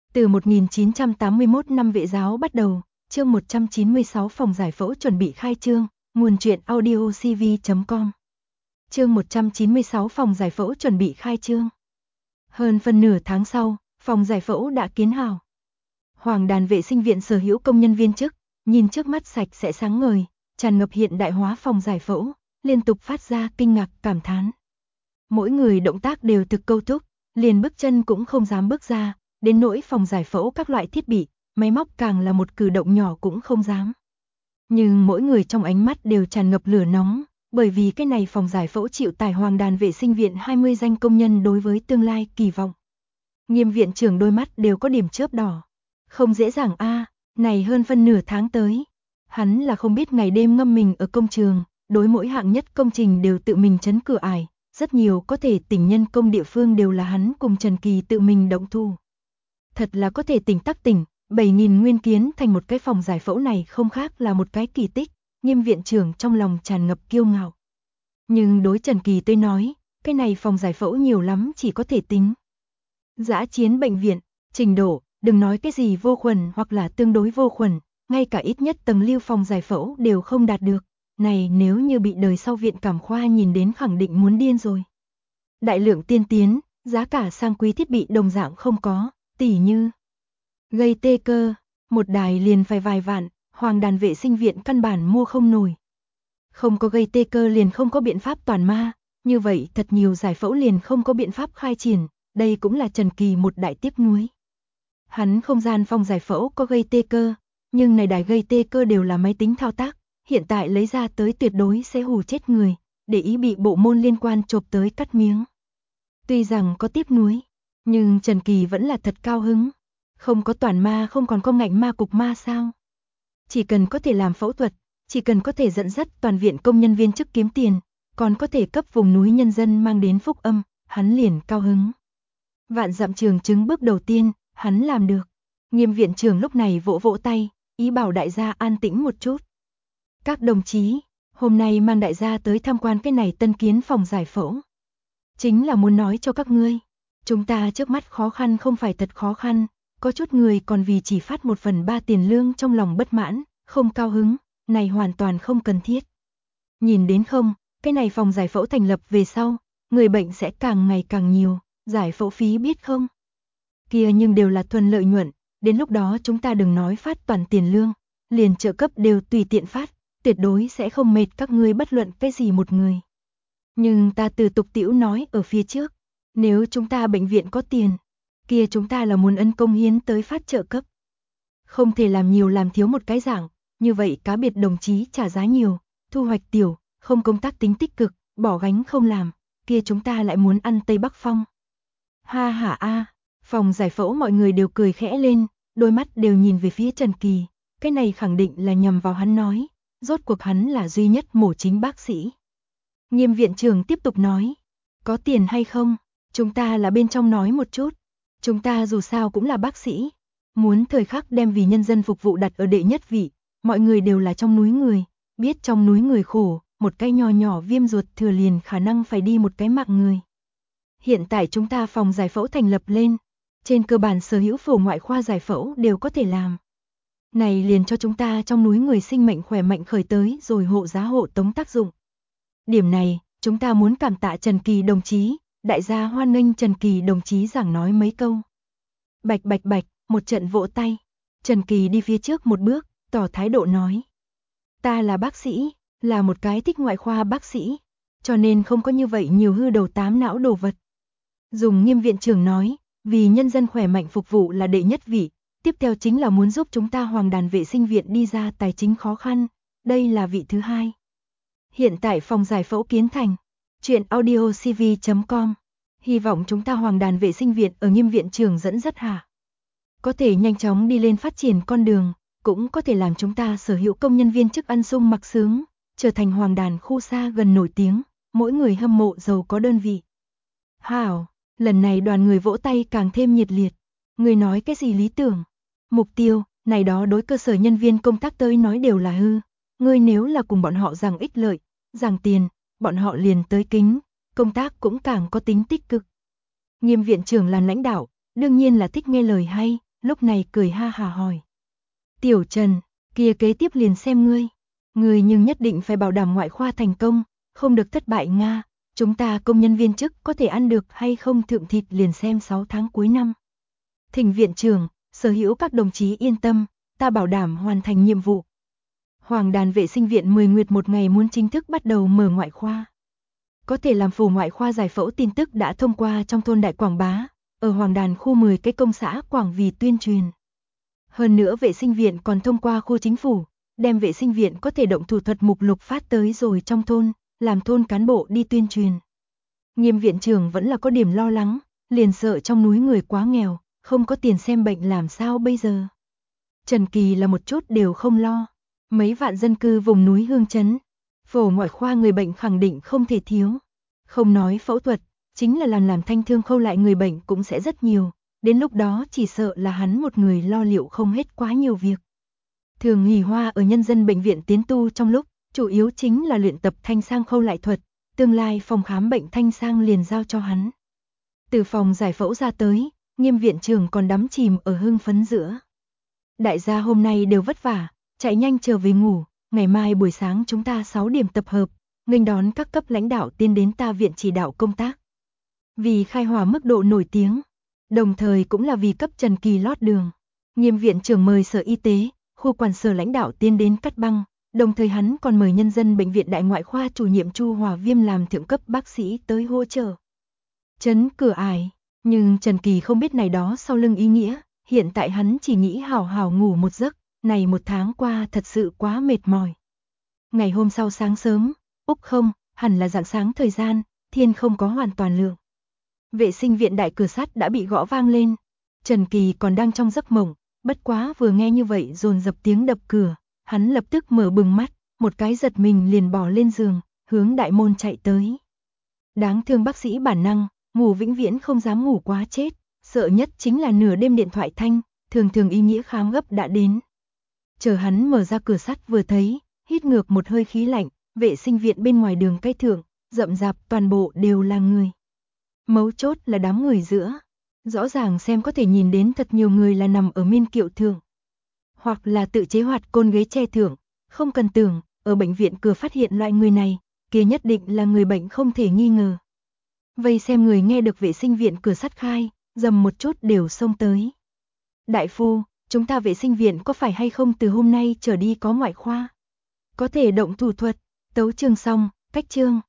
Từ 1981 năm Vệ giáo bắt đầu, chương 196 phòng giải phẫu chuẩn bị khai trương, nguồn truyện audiocv.com. Chương 196 phòng giải phẫu chuẩn bị khai trương. Hơn phân nửa tháng sau, phòng giải phẫu đã kiến hào. Hoàng đàn vệ sinh viện sở hữu công nhân viên chức, nhìn trước mắt sạch sẽ sáng ngời, tràn ngập hiện đại hóa phòng giải phẫu, liên tục phát ra kinh ngạc cảm thán. Mỗi người động tác đều thực câu thúc, liền bước chân cũng không dám bước ra, đến nỗi phòng giải phẫu các loại thiết bị, máy móc càng là một cử động nhỏ cũng không dám. Nhưng mỗi người trong ánh mắt đều tràn ngập lửa nóng, bởi vì cái này phòng giải phẫu chịu tải Hoàng đàn vệ sinh viện 20 danh công nhân đối với tương lai kỳ vọng. Nghiêm viện trưởng đôi mắt đều có điểm chớp đỏ. Không dễ dàng a, này hơn phân nửa tháng tới. Hắn là không biết ngày đêm ngâm mình ở công trường, đối mỗi hạng nhất công trình đều tự mình chấn cửa ải, rất nhiều có thể tỉnh nhân công địa phương đều là hắn cùng Trần Kỳ tự mình động thủ. Thật là có thể tỉnh tắc tỉnh, 7.000 nguyên kiến thành một cái phòng giải phẫu này không khác là một cái kỳ tích, Nghiêm viện trưởng trong lòng tràn ngập kiêu ngạo. Nhưng đối Trần Kỳ tới nói, cái này phòng giải phẫu nhiều lắm chỉ có thể tính dã chiến bệnh viện, trình độ, đừng nói cái gì vô khuẩn hoặc là tương đối vô khuẩn, ngay cả ít nhất tầng lưu phòng giải phẫu đều không đạt được. Này nếu như bị đời sau viện cảm khoa nhìn đến khẳng định muốn điên rồi. Đại lượng tiên tiến, giá cả sang quý thiết bị đồng dạng không có, tỉ như gây tê cơ, một đài liền phải vài vạn, Hoàng đàn vệ sinh viện căn bản mua không nổi. Không có gây tê cơ liền không có biện pháp toàn ma, như vậy thật nhiều giải phẫu liền không có biện pháp khai triển, đây cũng là Trần Kỳ một đại tiếc nuối. Hắn không gian phòng giải phẫu có gây tê cơ, nhưng này đài gây tê cơ đều là máy tính thao tác, hiện tại lấy ra tới tuyệt đối sẽ hù chết người, để ý bị bộ môn liên quan chộp tới cắt miếng. Tuy rằng có tiếc nuối, nhưng Trần Kỳ vẫn là thật cao hứng. Không có toàn ma không còn có ngạnh ma cục ma sao? Chỉ cần có thể làm phẫu thuật, chỉ cần có thể dẫn dắt toàn viện công nhân viên chức kiếm tiền, còn có thể cấp vùng núi nhân dân mang đến phúc âm, hắn liền cao hứng. Vạn dặm trường chứng bước đầu tiên, hắn làm được. Nghiêm viện trưởng lúc này vỗ vỗ tay, ý bảo đại gia an tĩnh một chút. Các đồng chí, hôm nay mang đại gia tới tham quan cái này tân kiến phòng giải phẫu. Chính là muốn nói cho các ngươi, chúng ta trước mắt khó khăn không phải thật khó khăn, có chút người còn vì chỉ phát 1/3 tiền lương trong lòng bất mãn, không cao hứng, này hoàn toàn không cần thiết. Nhìn đến không, cái này phòng giải phẫu thành lập về sau, người bệnh sẽ càng ngày càng nhiều, giải phẫu phí biết không? Kia nhưng đều là thuần lợi nhuận, đến lúc đó chúng ta đừng nói phát toàn tiền lương, liền trợ cấp đều tùy tiện phát, tuyệt đối sẽ không mệt các ngươi bất luận cái gì một người. Nhưng ta từ tục tĩu nói ở phía trước, nếu chúng ta bệnh viện có tiền, kia chúng ta là muốn ân công hiến tới phát trợ cấp. Không thể làm nhiều làm thiếu một cái dạng, như vậy cá biệt đồng chí trả giá nhiều, thu hoạch tiểu, không công tác tính tích cực, bỏ gánh không làm, kia chúng ta lại muốn ăn Tây Bắc Phong. Ha ha a, phòng giải phẫu mọi người đều cười khẽ lên, đôi mắt đều nhìn về phía Trần Kỳ, cái này khẳng định là nhằm vào hắn nói, rốt cuộc hắn là duy nhất mổ chính bác sĩ. Nghiêm viện trưởng tiếp tục nói, có tiền hay không, chúng ta là bên trong nói một chút, chúng ta dù sao cũng là bác sĩ, muốn thời khắc đem vì nhân dân phục vụ đặt ở đệ nhất vị, mọi người đều là trong núi người, biết trong núi người khổ, một cái nho nhỏ viêm ruột thừa liền khả năng phải đi một cái mạng người. Hiện tại chúng ta phòng giải phẫu thành lập lên, trên cơ bản sở hữu phổ ngoại khoa giải phẫu đều có thể làm. Này liền cho chúng ta trong núi người sinh mệnh khỏe mạnh khởi tới rồi hộ giá hộ tống tác dụng. Điểm này, chúng ta muốn cảm tạ Trần Kỳ đồng chí, đại gia hoan nghênh Trần Kỳ đồng chí giảng nói mấy câu. Bạch bạch bạch, một trận vỗ tay. Trần Kỳ đi phía trước một bước, tỏ thái độ nói. Ta là bác sĩ, là một cái thích ngoại khoa bác sĩ, cho nên không có như vậy nhiều hư đầu tám não đồ vật. Dùng Nghiêm viện trưởng nói, vì nhân dân khỏe mạnh phục vụ là đệ nhất vị, tiếp theo chính là muốn giúp chúng ta Hoàng đàn vệ sinh viện đi ra tài chính khó khăn, đây là vị thứ hai. Hiện tại phòng giải phẫu kiến thành, truyện audiocv.com, hy vọng chúng ta Hoàng đàn vệ sinh viện ở Nghiêm viện trưởng dẫn dắt hạ, có thể nhanh chóng đi lên phát triển con đường, cũng có thể làm chúng ta sở hữu công nhân viên chức ăn sung mặc sướng, trở thành Hoàng đàn khu xa gần nổi tiếng, mỗi người hâm mộ giàu có đơn vị. Hảo, lần này đoàn người vỗ tay càng thêm nhiệt liệt. Người nói cái gì lý tưởng, mục tiêu, này đó đối cơ sở nhân viên công tác tới nói đều là hư. Ngươi nếu là cùng bọn họ giảng ích lợi, giảng tiền, bọn họ liền tới kính, công tác cũng càng có tính tích cực. Nghiêm viện trưởng là lãnh đạo, đương nhiên là thích nghe lời hay, lúc này cười ha hả hỏi. Tiểu Trần, kia kế tiếp liền xem ngươi. Ngươi nhưng nhất định phải bảo đảm ngoại khoa thành công, không được thất bại Nga. Chúng ta công nhân viên chức có thể ăn được hay không thượng thịt liền xem 6 tháng cuối năm. Thỉnh viện trưởng, sở hữu các đồng chí yên tâm, ta bảo đảm hoàn thành nhiệm vụ. Hoàng đàn vệ sinh viện 10 nguyệt một ngày muốn chính thức bắt đầu mở ngoại khoa. Có thể làm phổ ngoại khoa giải phẫu tin tức đã thông qua trong thôn Đại Quảng Bá, ở Hoàng đàn khu 10 cái công xã Quảng Vì tuyên truyền. Hơn nữa vệ sinh viện còn thông qua khu chính phủ, đem vệ sinh viện có thể động thủ thuật mục lục phát tới rồi trong thôn, làm thôn cán bộ đi tuyên truyền. Nghiêm viện trưởng vẫn là có điểm lo lắng, liền sợ trong núi người quá nghèo, không có tiền xem bệnh làm sao bây giờ. Trần Kỳ là một chút đều không lo. Mấy vạn dân cư vùng núi Hương Trấn, phổ ngoại khoa người bệnh khẳng định không thể thiếu. Không nói phẫu thuật, chính là làm thanh thương khâu lại người bệnh cũng sẽ rất nhiều. Đến lúc đó chỉ sợ là hắn một người lo liệu không hết quá nhiều việc. Thường Hỷ Hoa ở nhân dân bệnh viện tiến tu trong lúc, chủ yếu chính là luyện tập thanh sang khâu lại thuật, tương lai phòng khám bệnh thanh sang liền giao cho hắn. Từ phòng giải phẫu ra tới, Nghiêm viện trưởng còn đắm chìm ở hưng phấn giữa. Đại gia hôm nay đều vất vả, chạy nhanh trở về ngủ, ngày mai buổi sáng chúng ta 6 điểm tập hợp, nghênh đón các cấp lãnh đạo tiến đến ta viện chỉ đạo công tác. Vì khai hỏa mức độ nổi tiếng, đồng thời cũng là vì cấp Trần Kỳ lót đường. Nghiêm viện trưởng mời sở y tế, khu quản sở lãnh đạo tiến đến cắt băng, đồng thời hắn còn mời nhân dân bệnh viện Đại Ngoại khoa chủ nhiệm Chu Hòa Viêm làm thượng cấp bác sĩ tới hỗ trợ. Trấn cửa ải, nhưng Trần Kỳ không biết này đó sau lưng ý nghĩa, hiện tại hắn chỉ nghĩ hào hào ngủ một giấc, này một tháng qua thật sự quá mệt mỏi. Ngày hôm sau sáng sớm, Úc không, hẳn là rạng sáng thời gian, thiên không có hoàn toàn lượng. Vệ sinh viện đại cửa sắt đã bị gõ vang lên. Trần Kỳ còn đang trong giấc mộng, bất quá vừa nghe như vậy dồn dập tiếng đập cửa, hắn lập tức mở bừng mắt, một cái giật mình liền bò lên giường, hướng đại môn chạy tới. Đáng thương bác sĩ bản năng, ngủ vĩnh viễn không dám ngủ quá chết, sợ nhất chính là nửa đêm điện thoại thanh, thường thường ý nghĩa khám gấp đã đến. Chờ hắn mở ra cửa sắt vừa thấy, hít ngược một hơi khí lạnh, vệ sinh viện bên ngoài đường cây thượng, rậm rạp toàn bộ đều là người. Mấu chốt là đám người giữa, rõ ràng xem có thể nhìn đến thật nhiều người là nằm ở miên kiệu thượng, hoặc là tự chế hoạt côn ghế che thượng, không cần tưởng, ở bệnh viện cửa phát hiện loại người này, kia nhất định là người bệnh không thể nghi ngờ. Vây xem người nghe được vệ sinh viện cửa sắt khai, dầm một chút đều xông tới. Đại phu, chúng ta vệ sinh viện có phải hay không từ hôm nay trở đi có ngoại khoa? Có thể động thủ thuật, tấu chương xong, cách chương.